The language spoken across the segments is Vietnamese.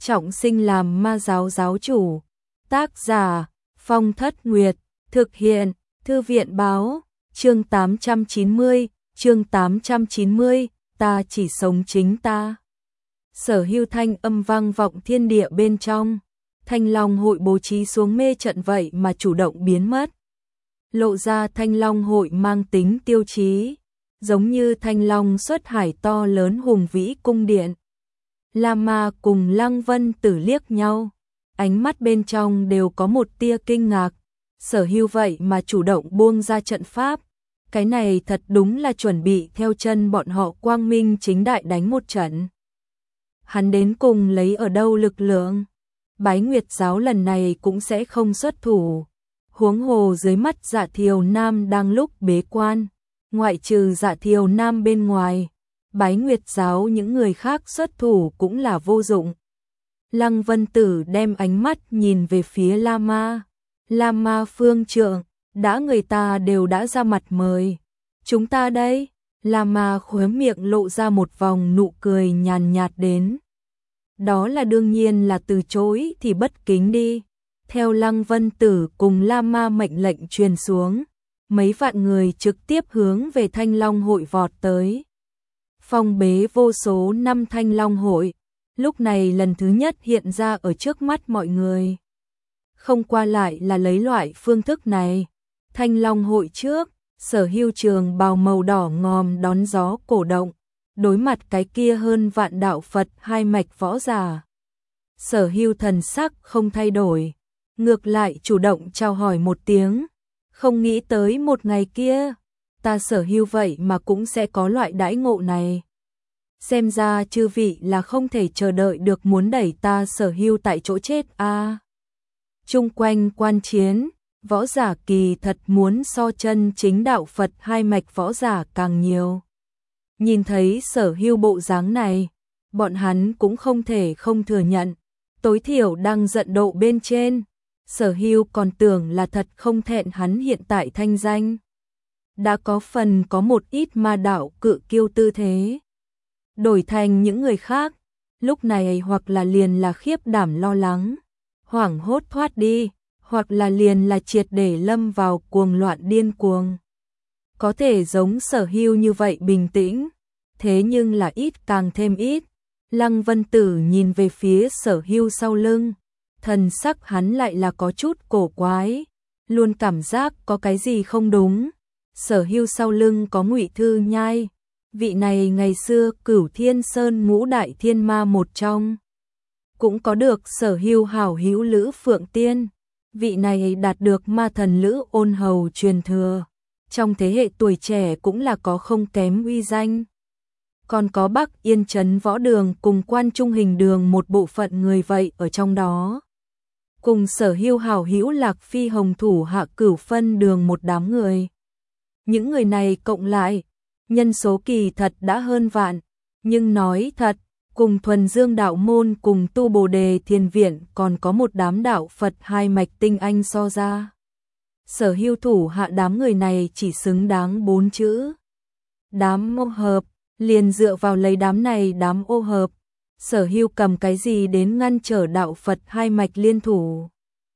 trọng sinh làm ma giáo giáo chủ. Tác giả Phong Thất Nguyệt, thực hiện Thư viện báo, chương 890, ta chỉ sống chính ta. Sở Hưu thanh âm vang vọng thiên địa bên trong, Thanh Long hội bố trí xuống mê trận vậy mà chủ động biến mất. Lộ ra Thanh Long hội mang tính tiêu chí, giống như Thanh Long xuất hải to lớn hùng vĩ cung điện. Lam Ma cùng Lăng Vân Tử liếc nhau, ánh mắt bên trong đều có một tia kinh ngạc. Sở Hưu vậy mà chủ động buông ra trận pháp, cái này thật đúng là chuẩn bị theo chân bọn họ quang minh chính đại đánh một trận. Hắn đến cùng lấy ở đâu lực lượng? Bái Nguyệt giáo lần này cũng sẽ không xuất thủ. Huống hồ dưới mắt Dạ Thiều Nam đang lúc bế quan, ngoại trừ Dạ Thiều Nam bên ngoài, Bái Nguyệt giáo những người khác xuất thủ cũng là vô dụng. Lăng Vân Tử đem ánh mắt nhìn về phía La Ma phương trượng, đã người ta đều đã ra mặt mời. Chúng ta đây, La Ma khóe miệng lộ ra một vòng nụ cười nhàn nhạt đến. Đó là đương nhiên là từ chối thì bất kính đi. Theo Lăng Vân Tử cùng La Ma mệnh lệnh truyền xuống, mấy vạn người trực tiếp hướng về Thanh Long hội vọt tới. Phong bế vô số năm Thanh Long hội, lúc này lần thứ nhất hiện ra ở trước mắt mọi người. Không qua lại là lấy loại phương thức này. Thanh Long hội trước, Sở Hưu trường bào màu đỏ ngòm đón gió cổ động, đối mặt cái kia hơn vạn đạo Phật hai mạch võ giả. Sở Hưu thần sắc không thay đổi, ngược lại chủ động chào hỏi một tiếng, không nghĩ tới một ngày kia, ta Sở Hưu vậy mà cũng sẽ có loại đãi ngộ này. Xem ra chư vị là không thể chờ đợi được muốn đẩy ta Sở Hưu tại chỗ chết a. Chung quanh quan chiến, võ giả kỳ thật muốn so chân chính đạo Phật hai mạch võ giả càng nhiều. Nhìn thấy Sở Hưu bộ dáng này, bọn hắn cũng không thể không thừa nhận, tối thiểu đang giận độ bên trên. Sở Hưu còn tưởng là thật không thẹn hắn hiện tại thanh danh. Đã có phần có một ít ma đạo cự kiêu tư thế. Đổi thành những người khác, lúc này hoặc là liền là khiếp đảm lo lắng, hoảng hốt thoát đi, hoặc là liền là triệt để lâm vào cuồng loạn điên cuồng. Có thể giống Sở Hưu như vậy bình tĩnh, thế nhưng là ít càng thêm ít. Lăng Vân Tử nhìn về phía Sở Hưu sau lưng, thần sắc hắn lại là có chút cổ quái, luôn cảm giác có cái gì không đúng. Sở Hưu sau lưng có Ngụy Thư Nhai, vị này ngày xưa Cửu Thiên Sơn ngũ đại thiên ma một trong. Cũng có được Sở Hưu hảo hữu Lữ Phượng Tiên, vị này đạt được ma thần Lữ Ôn Hầu truyền thừa, trong thế hệ tuổi trẻ cũng là có không kém uy danh. Còn có Bắc Yên Trấn Võ Đường cùng Quan Trung Hình Đường một bộ phận người vậy ở trong đó. Cùng Sở Hưu hảo hữu Lạc Phi Hồng thủ hạ Cửu Phân Đường một đám người. Những người này cộng lại, nhân số kỳ thật đã hơn vạn, nhưng nói thật, cùng Thuần Dương đạo môn cùng Tu Bồ Đề Thiền viện còn có một đám đạo Phật hai mạch tinh anh so ra. Sở Hưu thủ hạ đám người này chỉ xứng đáng 4 chữ. Đám ô hợp, liền dựa vào lấy đám này đám ô hợp. Sở Hưu cầm cái gì đến ngăn trở đạo Phật hai mạch liên thủ?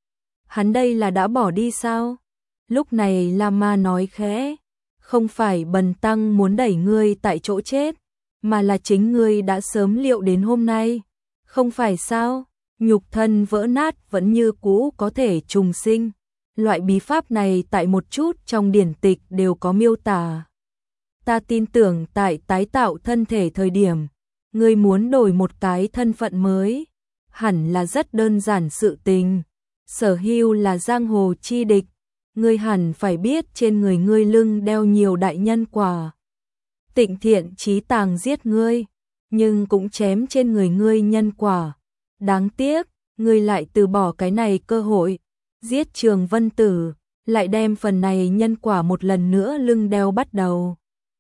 Hắn đây là đã bỏ đi sao? Lúc này La Ma nói khẽ, không phải bần tăng muốn đẩy ngươi tại chỗ chết, mà là chính ngươi đã sớm liệu đến hôm nay. Không phải sao? Nhục thân vỡ nát vẫn như cũ có thể trùng sinh. Loại bí pháp này tại một chút trong điển tịch đều có miêu tả. Ta tin tưởng tại tái tạo thân thể thời điểm, ngươi muốn đổi một cái thân phận mới, hẳn là rất đơn giản sự tình. Sở Hưu là giang hồ chi địch, ngươi hẳn phải biết trên người ngươi lưng đeo nhiều đại nhân quả. Tịnh Thiện Chí Tàng giết ngươi, nhưng cũng chém trên người ngươi nhân quả. Đáng tiếc, ngươi lại từ bỏ cái này cơ hội, giết Trường Vân Tử, lại đem phần này nhân quả một lần nữa lưng đeo bắt đầu.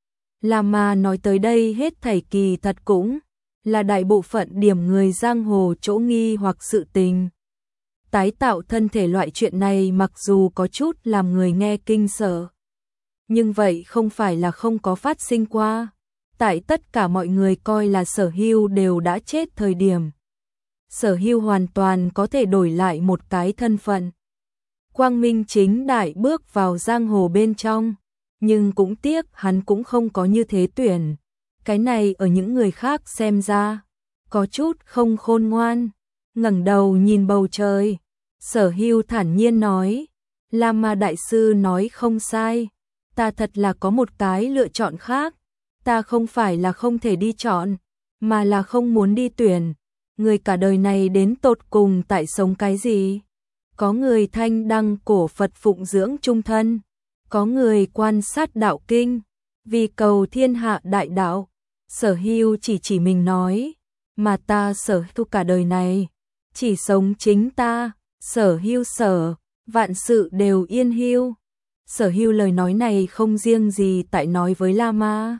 La Ma nói tới đây hết thảy kỳ thật cũng là đại bộ phận điểm người giang hồ chỗ nghi hoặc sự tình. Tái tạo thân thể loại chuyện này mặc dù có chút làm người nghe kinh sợ, nhưng vậy không phải là không có phát sinh qua. Tại tất cả mọi người coi là Sở Hưu đều đã chết thời điểm, Sở Hưu hoàn toàn có thể đổi lại một cái thân phận. Quang minh chính đại bước vào giang hồ bên trong, nhưng cũng tiếc hắn cũng không có như thế tuyển. Cái này ở những người khác xem ra, có chút không khôn ngoan. Ngẩng đầu nhìn bầu trời, Sở Hưu thản nhiên nói, Lama đại sư nói không sai, ta thật là có một cái lựa chọn khác, ta không phải là không thể đi chọn, mà là không muốn đi tuyển. Người cả đời này đến tột cùng tại sống cái gì? Có người thanh đăng cổ Phật phụng dưỡng trung thân, có người quan sát đạo kinh, vì cầu thiên hạ đại đạo. Sở Hưu chỉ mình nói, mà ta Sở Hưu cả đời này, chỉ sống chính ta, Sở Hưu sở, vạn sự đều yên hưu. Sở Hưu lời nói này không riêng gì tại nói với Lama.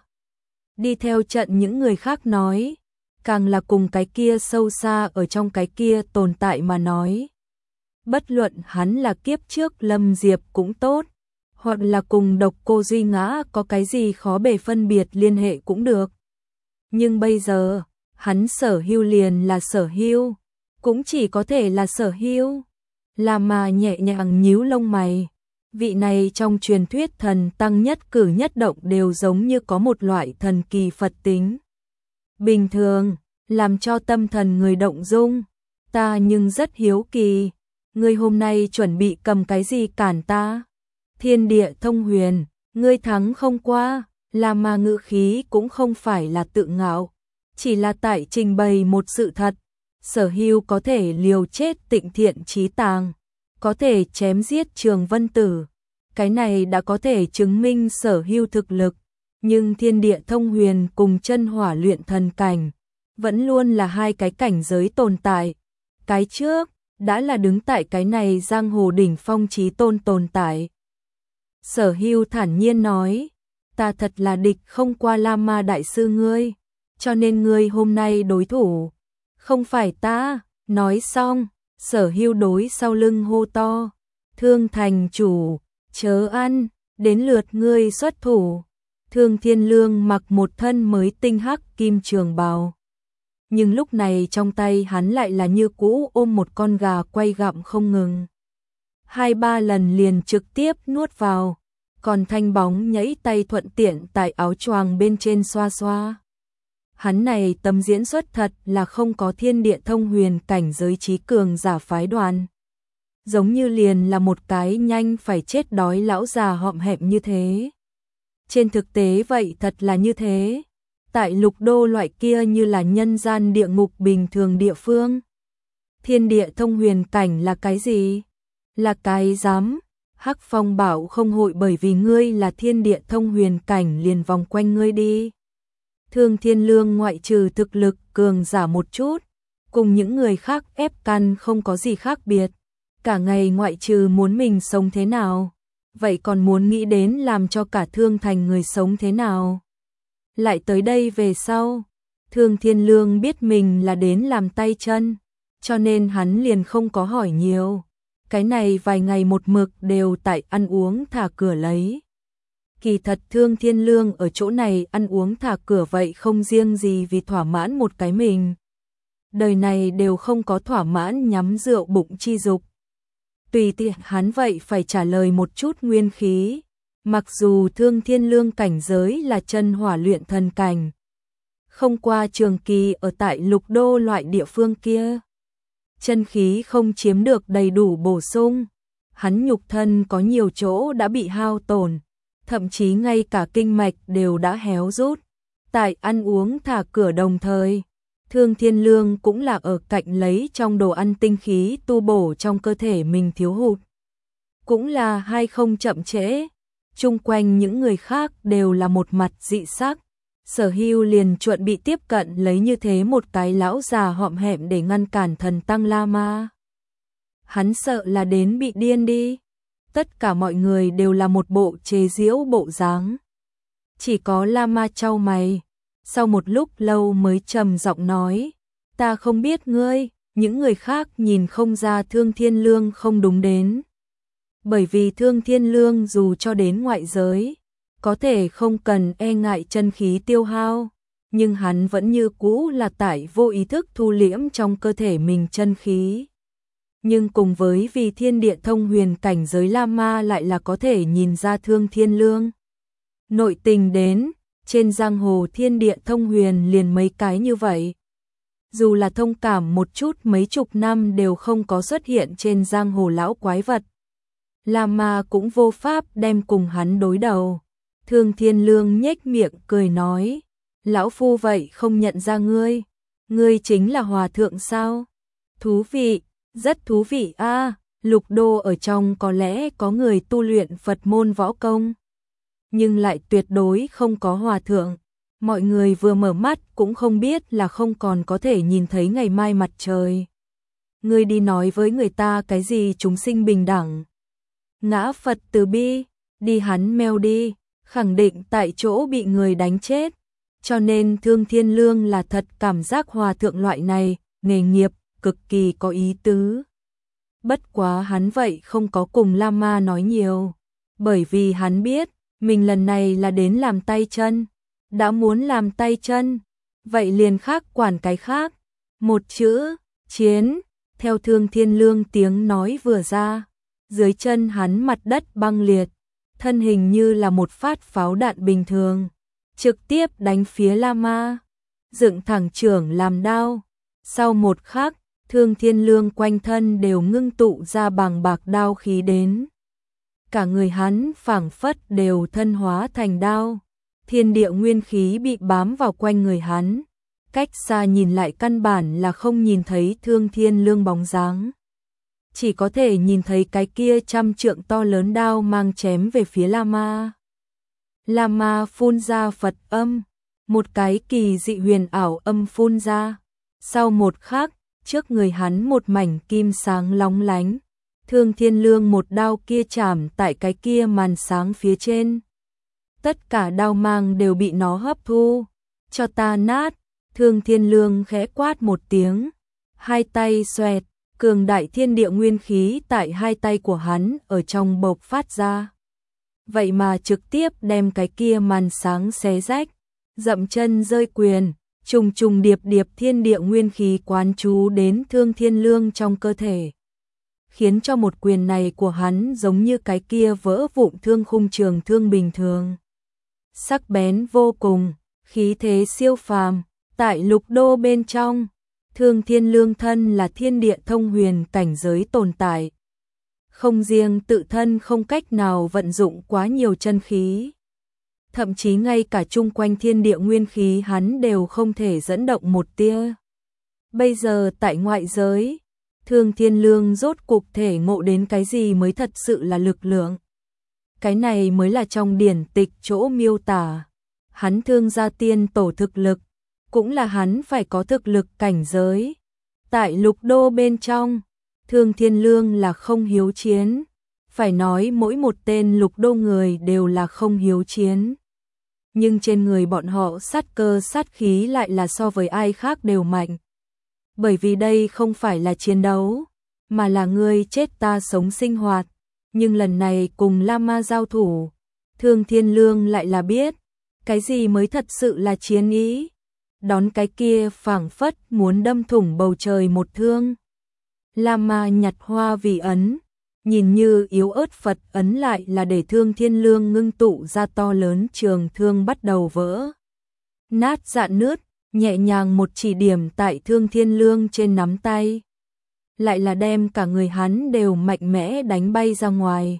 Đi theo trận những người khác nói, càng là cùng cái kia sâu xa ở trong cái kia tồn tại mà nói. Bất luận hắn là kiếp trước Lâm Diệp cũng tốt, hoặc là cùng Độc Cô Duy Ngã có cái gì khó bề phân biệt liên hệ cũng được. Nhưng bây giờ, hắn Sở Hưu liền là Sở Hưu, cũng chỉ có thể là Sở Hưu. Lama nhẹ nhàng nhíu lông mày. Vị này trong truyền thuyết thần tăng nhất cử nhất động đều giống như có một loại thần kỳ Phật tính bình thường, làm cho tâm thần người động dung. Ta nhưng rất hiếu kỳ, ngươi hôm nay chuẩn bị cầm cái gì cản ta? Thiên địa thông huyền, ngươi thắng không qua. Lama ngữ khí cũng không phải là tự ngạo, chỉ là tại trình bày một sự thật. Sở Hưu có thể liều chết Tịnh Thiện Chí Tàng, có thể chém giết Trường Vân Tử, cái này đã có thể chứng minh Sở Hưu thực lực. Nhưng thiên địa thông huyền cùng chân hỏa luyện thần cảnh vẫn luôn là hai cái cảnh giới tồn tại. Cái trước đã là đứng tại cái này giang hồ đỉnh phong chí tôn tồn tại. Sở Hưu thản nhiên nói, ta thật là địch không qua Lama đại sư ngươi, cho nên ngươi hôm nay đối thủ không phải ta. Nói xong, Sở Hưu đối sau lưng hô to, Thương thành chủ, chớ ăn, đến lượt ngươi xuất thủ. Thương Thiên Lương mặc một thân mới tinh hắc kim trường bào, nhưng lúc này trong tay hắn lại là như cũ ôm một con gà quay gặm không ngừng. 2-3 lần liền trực tiếp nuốt vào, còn thanh bóng nhảy tay thuận tiện tại áo choàng bên trên xoa xoa. Hắn này tấm diễn xuất thật là không có thiên địa thông huyền cảnh giới trí cường giả phái đoàn. Giống như liền là một cái nhanh phải chết đói lão già hõm hẹm như thế. Trên thực tế vậy thật là như thế. Tại lục đô loại kia như là nhân gian địa ngục bình thường địa phương. Thiên địa thông huyền cảnh là cái gì? Là cái dám. Hắc Phong bảo không hội bởi vì ngươi là thiên địa thông huyền cảnh liền vòng quanh ngươi đi. Thương Thiên Lương ngoại trừ thực lực cường giả một chút, cùng những người khác ép căn không có gì khác biệt. Cả ngày ngoại trừ muốn mình sống thế nào, vậy còn muốn nghĩ đến làm cho cả Thương Thành người sống thế nào. Lại tới đây về sau, Thương Thiên Lương biết mình là đến làm tay chân, cho nên hắn liền không có hỏi nhiều. Cái này vài ngày một mực đều tại ăn uống thả cửa lấy. Kỳ thật Thương Thiên Lương ở chỗ này ăn uống thả cửa vậy không riêng gì vì thỏa mãn một cái mình. Đời này đều không có thỏa mãn nhắm rượu bụng chi dục. Tùy tiện hắn vậy phải trả lời một chút nguyên khí. Mặc dù Thương Thiên Lương cảnh giới là chân hỏa luyện thần cảnh, không qua trường kỳ ở tại lục đô loại địa phương kia, chân khí không chiếm được đầy đủ bổ sung, hắn nhục thân có nhiều chỗ đã bị hao tổn, thậm chí ngay cả kinh mạch đều đã héo rút. Tại ăn uống thả cửa đồng thời, Thương Thiên Lương cũng là ở cạnh lấy trong đồ ăn tinh khí tu bổ trong cơ thể mình thiếu hụt. Cũng là hay không chậm trễ, chung quanh những người khác đều là một mặt dị sắc. Sở Hưu liền chuẩn bị tiếp cận lấy như thế một cái lão già hõm hẹm để ngăn cản thần tăng Lama. Hắn sợ là đến bị điên đi. Tất cả mọi người đều là một bộ chế giễu bộ dáng. Chỉ có Lama chau mày, sau một lúc lâu mới trầm giọng nói, ta không biết ngươi. Những người khác nhìn không ra Thương Thiên Lương không đúng đến. Bởi vì Thương Thiên Lương dù cho đến ngoại giới, có thể không cần e ngại chân khí tiêu hao, nhưng hắn vẫn như cũ là tại vô ý thức thu liễm trong cơ thể mình chân khí. Nhưng cùng với vì thiên địa thông huyền cảnh giới Lama lại là có thể nhìn ra Thương Thiên Lương nội tình đến, trên giang hồ thiên địa thông huyền liền mấy cái như vậy. Dù là thông cảm một chút mấy chục năm đều không có xuất hiện trên giang hồ lão quái vật. Lama cũng vô pháp đem cùng hắn đối đầu. Thương Thiên Lương nhếch miệng cười nói, lão phu vậy không nhận ra ngươi chính là hòa thượng sao? Thú vị, rất thú vị a. Lục đô ở trong có lẽ có người tu luyện Phật môn võ công, nhưng lại tuyệt đối không có hòa thượng. Mọi người vừa mở mắt cũng không biết là không còn có thể nhìn thấy ngày mai mặt trời. Ngươi đi nói với người ta cái gì chúng sinh bình đẳng, ngã Phật từ bi, đi hắn meo đi, khẳng định tại chỗ bị người đánh chết. Cho nên Thương Thiên Lương là thật cảm giác hòa thượng loại này, nghề nghiệp, cực kỳ có ý tứ. Bất quá hắn vậy không có cùng Lama nói nhiều, bởi vì hắn biết, mình lần này là đến làm tay chân. Đã muốn làm tay chân, vậy liền khác quản cái khác. Một chữ, chiến, theo Thương Thiên Lương tiếng nói vừa ra, dưới chân hắn mặt đất băng liệt, thân hình như là một phát pháo đạn bình thường, trực tiếp đánh phía Lama, dựng thẳng chưởng làm đao. Sau một khắc, Thương Thiên Lương quanh thân đều ngưng tụ ra bàng bạc đao khí đến. Cả người hắn phảng phất đều thân hóa thành đao. Thiên địa nguyên khí bị bám vào quanh người hắn, cách xa nhìn lại căn bản là không nhìn thấy Thương Thiên Lương bóng dáng. Chỉ có thể nhìn thấy cái kia trăm trượng to lớn đao mang chém về phía Lama. Lama phun ra Phật âm, một cái kỳ dị huyền ảo âm phun ra. Sau một khắc, trước người hắn một mảnh kim sáng lóng lánh. Thương Thiên Lương một đao kia chạm tại cái kia màn sáng phía trên. Tất cả đao mang đều bị nó hấp thu, cho ta nát. Thương Thiên Lương khẽ quát một tiếng, hai tay xoẹt, cường đại thiên địa nguyên khí tại hai tay của hắn ở trong bộc phát ra. Vậy mà trực tiếp đem cái kia màn sáng xé rách, dậm chân rơi quyền, trùng trùng điệp điệp thiên địa nguyên khí quán chú đến Thương Thiên Lương trong cơ thể, khiến cho một quyền này của hắn giống như cái kia vỡ vụn thương khung trường thương bình thường. Sắc bén vô cùng, khí thế siêu phàm, tại lục đô bên trong, Thương Thiên Lương thân là thiên địa thông huyền cảnh giới tồn tại. Không riêng tự thân không cách nào vận dụng quá nhiều chân khí, thậm chí ngay cả chung quanh thiên địa nguyên khí hắn đều không thể dẫn động một tia. Bây giờ tại ngoại giới, Thương Thiên Lương rốt cục thể ngộ đến cái gì mới thật sự là lực lượng. Cái này mới là trong điển tịch chỗ miêu tả. Hắn Thương gia tiên tổ thực lực, cũng là hắn phải có thực lực cảnh giới. Tại lục đô bên trong, Thương Thiên Lương là không hiếu chiến. Phải nói mỗi một tên lục đô người đều là không hiếu chiến. Nhưng trên người bọn họ sát cơ sát khí lại là so với ai khác đều mạnh. Bởi vì đây không phải là chiến đấu, mà là ngươi chết ta sống sinh hoạt. Nhưng lần này cùng Lama giao thủ, Thương Thiên Lương lại là biết, cái gì mới thật sự là chiến ý. Đón cái kia phảng phất muốn đâm thủng bầu trời một thương. Lama nhặt hoa vì ấn, nhìn như yếu ớt Phật ấn lại là để Thương Thiên Lương ngưng tụ ra to lớn trường thương bắt đầu vỡ nát rạn nứt, nhẹ nhàng một chỉ điểm tại Thương Thiên Lương trên nắm tay, lại là đem cả người hắn đều mạnh mẽ đánh bay ra ngoài.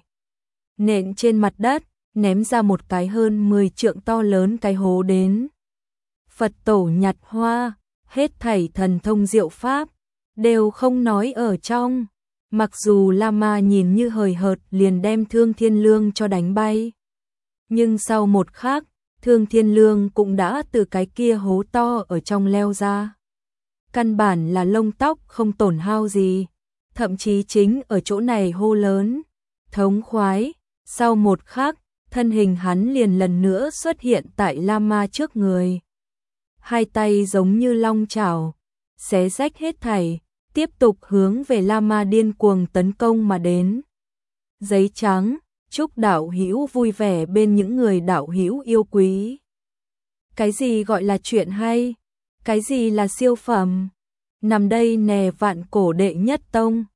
Nện trên mặt đất, ném ra một cái hơn 10 trượng to lớn cái hố đến. Phật tổ nhặt hoa, hết thảy thần thông diệu pháp, đều không nói ở trong. Mặc dù Lama nhìn như hời hợt liền đem Thương Thiên Lương cho đánh bay. Nhưng sau một khắc, Thương Thiên Lương cũng đã từ cái kia hố to ở trong leo ra. Căn bản là lông tóc không tổn hao gì, thậm chí chính ở chỗ này hô lớn, thống khoái. Sau một khắc, thân hình hắn liền lần nữa xuất hiện tại Lama trước người. Hai tay giống như long chảo, xé rách hết thảy, tiếp tục hướng về Lama điên cuồng tấn công mà đến. Giấy trắng, chúc đạo hữu vui vẻ bên những người đạo hữu yêu quý. Cái gì gọi là chuyện hay? Cái gì là siêu phẩm? Nằm đây nè vạn cổ đệ nhất tông.